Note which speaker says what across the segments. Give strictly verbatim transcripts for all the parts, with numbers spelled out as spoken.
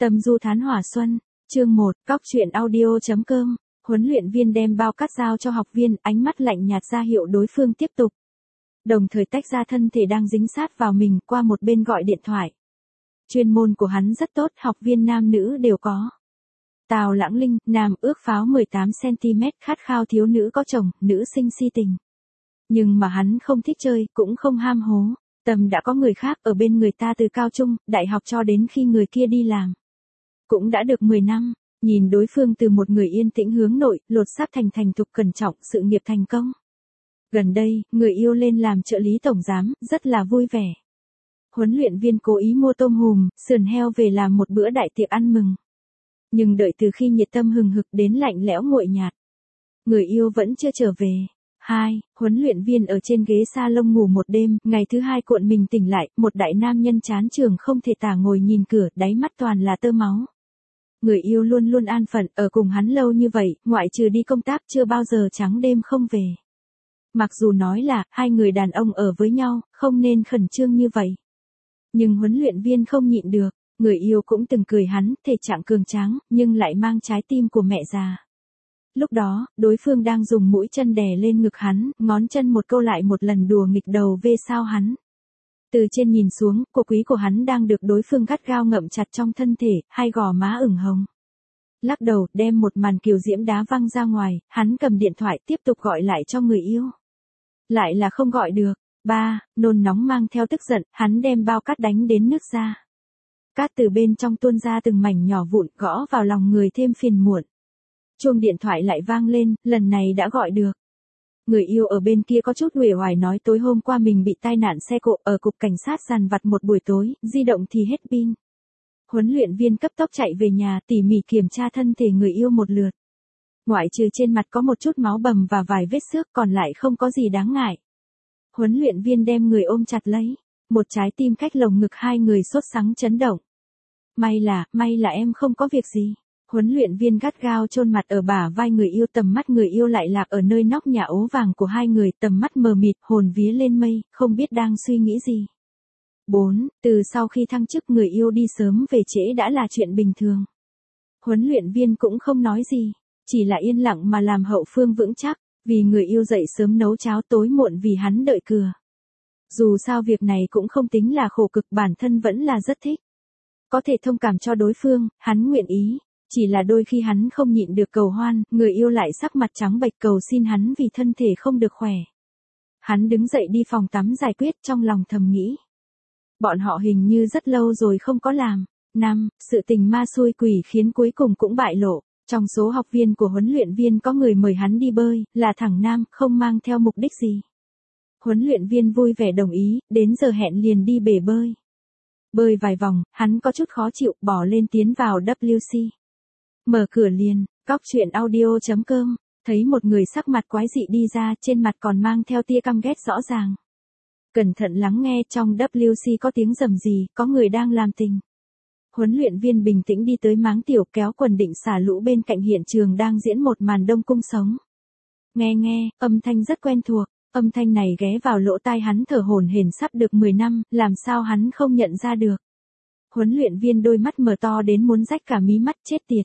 Speaker 1: Tâm du thán hỏa xuân, chương một, cóc truyện audio chấm com, huấn luyện viên đem bao cát giao cho học viên, ánh mắt lạnh nhạt ra hiệu đối phương tiếp tục. Đồng thời tách ra thân thể đang dính sát vào mình qua một bên gọi điện thoại. Chuyên môn của hắn rất tốt, học viên nam nữ đều có. Tào Lãng Linh, nam ước pháo mười tám xăng-ti-mét, khát khao thiếu nữ có chồng, nữ sinh si tình. Nhưng mà hắn không thích chơi, cũng không ham hố. Tâm đã có người khác ở bên người ta từ cao trung, đại học cho đến khi người kia đi làm. Cũng đã được mười năm, nhìn đối phương từ một người yên tĩnh hướng nội, lột xác thành thành thục cẩn trọng, sự nghiệp thành công. Gần đây, người yêu lên làm trợ lý tổng giám, rất là vui vẻ. Huấn luyện viên cố ý mua tôm hùm, sườn heo về làm một bữa đại tiệc ăn mừng. Nhưng đợi từ khi nhiệt tâm hừng hực đến lạnh lẽo nguội nhạt. Người yêu vẫn chưa trở về. Hai, huấn luyện viên ở trên ghế salon ngủ một đêm, ngày thứ hai cuộn mình tỉnh lại, một đại nam nhân chán trường không thể tả ngồi nhìn cửa, đáy mắt toàn là tơ máu. Người yêu luôn luôn an phận, ở cùng hắn lâu như vậy, ngoại trừ đi công tác chưa bao giờ trắng đêm không về. Mặc dù nói là, hai người đàn ông ở với nhau, không nên khẩn trương như vậy. Nhưng huấn luyện viên không nhịn được, người yêu cũng từng cười hắn, thể trạng cường tráng, nhưng lại mang trái tim của mẹ già. Lúc đó, đối phương đang dùng mũi chân đè lên ngực hắn, ngón chân một câu lại một lần đùa nghịch đầu về sau hắn. Từ trên nhìn xuống, cổ quý của hắn đang được đối phương gắt gao ngậm chặt trong thân thể, hai gò má ửng hồng. Lắc đầu, đem một màn kiều diễm đá văng ra ngoài, hắn cầm điện thoại tiếp tục gọi lại cho người yêu. Lại là không gọi được. Ba, nôn nóng mang theo tức giận, hắn đem bao cát đánh đến nước ra. Cát từ bên trong tuôn ra từng mảnh nhỏ vụn, gõ vào lòng người thêm phiền muộn. Chuông điện thoại lại vang lên, lần này đã gọi được. Người yêu ở bên kia có chút uể oải nói tối hôm qua mình bị tai nạn xe cộ ở cục cảnh sát dằn vặt một buổi tối, di động thì hết pin. Huấn luyện viên cấp tốc chạy về nhà tỉ mỉ kiểm tra thân thể người yêu một lượt. Ngoại trừ trên mặt có một chút máu bầm và vài vết xước còn lại không có gì đáng ngại. Huấn luyện viên đem người ôm chặt lấy, một trái tim cách lồng ngực hai người sốt sắng chấn động. May là, may là em không có việc gì. Huấn luyện viên gắt gao chôn mặt ở bả vai người yêu, tầm mắt người yêu lại lạc ở nơi nóc nhà ố vàng của hai người, tầm mắt mờ mịt, hồn vía lên mây, không biết đang suy nghĩ gì. Bốn, từ sau khi thăng chức người yêu đi sớm về trễ đã là chuyện bình thường. Huấn luyện viên cũng không nói gì, chỉ là yên lặng mà làm hậu phương vững chắc, vì người yêu dậy sớm nấu cháo tối muộn vì hắn đợi cừa. Dù sao việc này cũng không tính là khổ cực, bản thân vẫn là rất thích. Có thể thông cảm cho đối phương, hắn nguyện ý. Chỉ là đôi khi hắn không nhịn được cầu hoan, người yêu lại sắc mặt trắng bệch cầu xin hắn vì thân thể không được khỏe. Hắn đứng dậy đi phòng tắm giải quyết, trong lòng thầm nghĩ. Bọn họ hình như rất lâu rồi không có làm. Năm, sự tình ma xui quỷ khiến cuối cùng cũng bại lộ. Trong số học viên của huấn luyện viên có người mời hắn đi bơi, là thằng nam, không mang theo mục đích gì. Huấn luyện viên vui vẻ đồng ý, đến giờ hẹn liền đi bể bơi. Bơi vài vòng, hắn có chút khó chịu, bỏ lên tiến vào vê kép xê. Mở cửa liền, cóc truyện audio chấm com, thấy một người sắc mặt quái dị đi ra, trên mặt còn mang theo tia căm ghét rõ ràng. Cẩn thận lắng nghe, trong vê kép xê có tiếng rầm gì, có người đang làm tình. Huấn luyện viên bình tĩnh đi tới máng tiểu, kéo quần định xả lũ bên cạnh hiện trường đang diễn một màn đông cung sống. Nghe nghe, âm thanh rất quen thuộc, âm thanh này ghé vào lỗ tai hắn thở hổn hển sắp được mười năm, làm sao hắn không nhận ra được. Huấn luyện viên đôi mắt mở to đến muốn rách cả mí mắt, chết tiệt.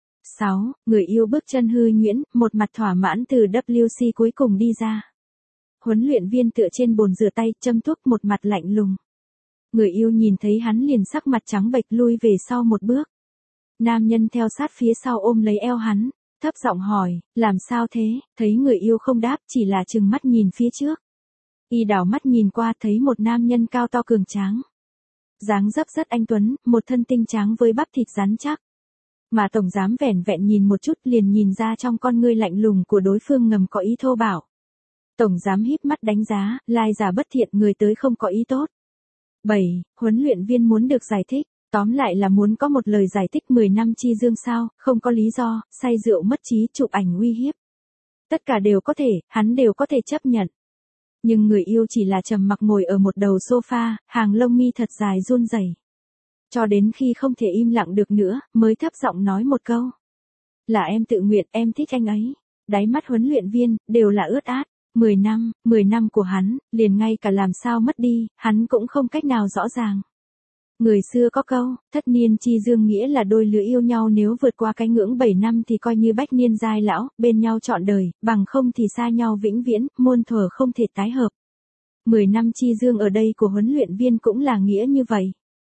Speaker 1: Sáu, người yêu bước chân hư nhuyễn, một mặt thỏa mãn từ vê kép xê cuối cùng đi ra. Huấn luyện viên tựa trên bồn rửa tay, châm thuốc, một mặt lạnh lùng. Người yêu nhìn thấy hắn liền sắc mặt trắng bệch lui về sau một bước. Nam nhân theo sát phía sau ôm lấy eo hắn, thấp giọng hỏi, làm sao thế, thấy người yêu không đáp, chỉ là trừng mắt nhìn phía trước. Y đảo mắt nhìn qua thấy một nam nhân cao to cường tráng. Dáng dấp rất anh tuấn, một thân tinh tráng với bắp thịt rắn chắc. Mà tổng giám vẻn vẹn nhìn một chút liền nhìn ra trong con ngươi lạnh lùng của đối phương ngầm có ý thô bạo. Tổng giám híp mắt đánh giá, lai giả bất thiện, người tới không có ý tốt. Bảy, huấn luyện viên muốn được giải thích, tóm lại là muốn có một lời giải thích mười năm chi dương sao, không có lý do, say rượu mất trí, chụp ảnh uy hiếp. Tất cả đều có thể, hắn đều có thể chấp nhận. Nhưng người yêu chỉ là trầm mặc ngồi ở một đầu sofa, hàng lông mi thật dài run rẩy. Cho đến khi không thể im lặng được nữa, mới thấp giọng nói một câu. Là em tự nguyện, em thích anh ấy. Đáy mắt huấn luyện viên, đều là ướt át. Mười năm, mười năm của hắn, liền ngay cả làm sao mất đi, hắn cũng không cách nào rõ ràng. Người xưa có câu, thất niên chi dương nghĩa là đôi lứa yêu nhau nếu vượt qua cái ngưỡng bảy năm thì coi như bách niên giai lão, bên nhau trọn đời, bằng không thì xa nhau vĩnh viễn, muôn thuở không thể tái hợp. mười năm chi dương ở đây của huấn luyện viên cũng là nghĩa như vậy.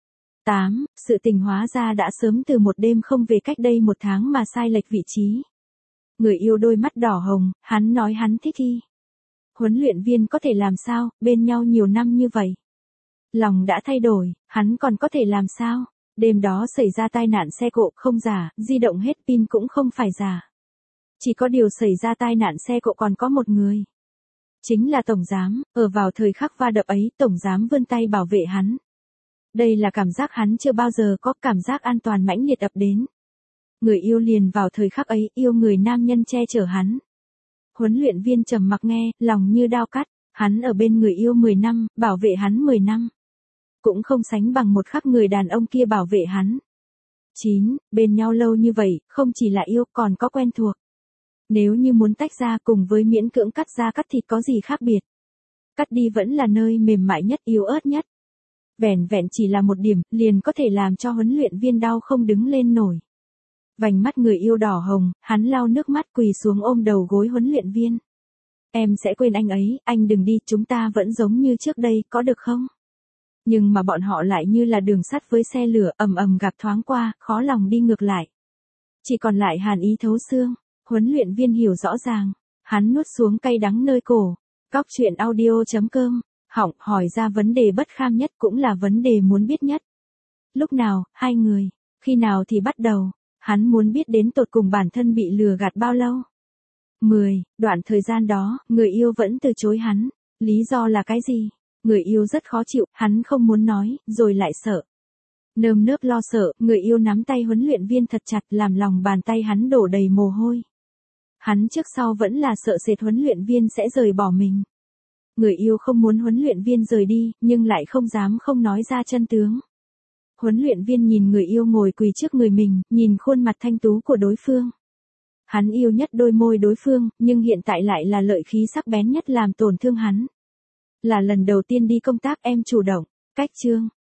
Speaker 1: tám. Sự tình hóa ra đã sớm từ một đêm không về cách đây một tháng mà sai lệch vị trí. Người yêu đôi mắt đỏ hồng, hắn nói hắn thích y. Huấn luyện viên có thể làm sao, bên nhau nhiều năm như vậy. Lòng đã thay đổi, hắn còn có thể làm sao? Đêm đó xảy ra tai nạn xe cộ không giả, di động hết pin cũng không phải giả. Chỉ có điều xảy ra tai nạn xe cộ còn có một người. Chính là Tổng Giám, ở vào thời khắc va đập ấy, Tổng Giám vươn tay bảo vệ hắn. Đây là cảm giác hắn chưa bao giờ có, cảm giác an toàn mãnh liệt ập đến. Người yêu liền vào thời khắc ấy, yêu người nam nhân che chở hắn. Huấn luyện viên trầm mặc nghe, lòng như đao cắt, hắn ở bên người yêu mười năm, bảo vệ hắn mười năm. Cũng không sánh bằng một khắc người đàn ông kia bảo vệ hắn. chín. Bên nhau lâu như vậy, không chỉ là yêu còn có quen thuộc. Nếu như muốn tách ra cùng với miễn cưỡng cắt ra cắt thịt có gì khác biệt. Cắt đi vẫn là nơi mềm mại nhất, yếu ớt nhất. Vẻn vẹn chỉ là một điểm, liền có thể làm cho huấn luyện viên đau không đứng lên nổi. Vành mắt người yêu đỏ hồng, hắn lau nước mắt quỳ xuống ôm đầu gối huấn luyện viên. Em sẽ quên anh ấy, anh đừng đi, chúng ta vẫn giống như trước đây, có được không? Nhưng mà bọn họ lại như là đường sắt với xe lửa, ầm ầm gặp thoáng qua, khó lòng đi ngược lại. Chỉ còn lại hàn ý thấu xương, huấn luyện viên hiểu rõ ràng, hắn nuốt xuống cay đắng nơi cổ. Cóc truyện audio chấm com, hỏng, hỏi ra vấn đề bất kham nhất cũng là vấn đề muốn biết nhất. Lúc nào, hai người, khi nào thì bắt đầu, hắn muốn biết đến tột cùng bản thân bị lừa gạt bao lâu. mười. Đoạn thời gian đó, người yêu vẫn từ chối hắn, lý do là cái gì? Người yêu rất khó chịu, hắn không muốn nói, rồi lại sợ. Nơm nớp lo sợ, người yêu nắm tay huấn luyện viên thật chặt làm lòng bàn tay hắn đổ đầy mồ hôi. Hắn trước sau vẫn là sợ sệt huấn luyện viên sẽ rời bỏ mình. Người yêu không muốn huấn luyện viên rời đi, nhưng lại không dám không nói ra chân tướng. Huấn luyện viên nhìn người yêu ngồi quỳ trước người mình, nhìn khuôn mặt thanh tú của đối phương. Hắn yêu nhất đôi môi đối phương, nhưng hiện tại lại là lợi khí sắc bén nhất làm tổn thương hắn. Là lần đầu tiên đi công tác em chủ động, cách chương.